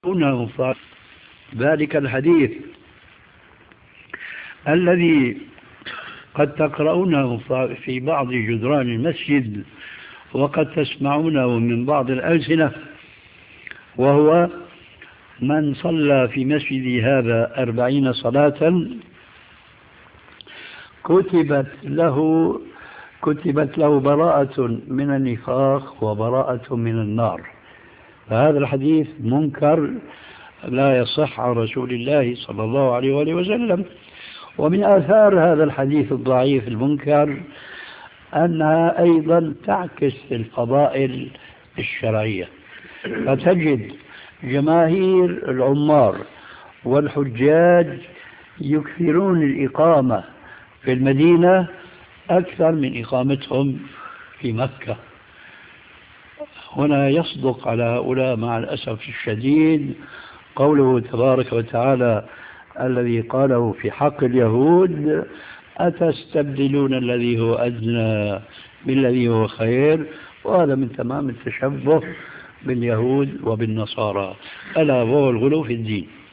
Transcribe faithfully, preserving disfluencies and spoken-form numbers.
ذلك الحديث الذي قد تقرؤونه في بعض جدران المسجد وقد تسمعونه من بعض الألسنة، وهو: من صلى في مسجدي هذا أربعين صلاة كتبت له كتبت له براءة من النفاق وبراءة من النار. فهذا الحديث منكر لا يصح عن رسول الله صلى الله عليه وآله وسلم. ومن آثار هذا الحديث الضعيف المنكر أنها أيضا تعكس الفضائل الشرعية، فتجد جماهير العمار والحجاج يكثرون الإقامة في المدينة أكثر من إقامتهم في مكة. هنا يصدق على هؤلاء مع الأسف الشديد قوله تبارك وتعالى الذي قاله في حق اليهود: أتستبدلون الذي هو أدنى بالذي هو خير. وهذا من تمام التشبه باليهود وبالنصارى، ألا وهو الغلو في الدين.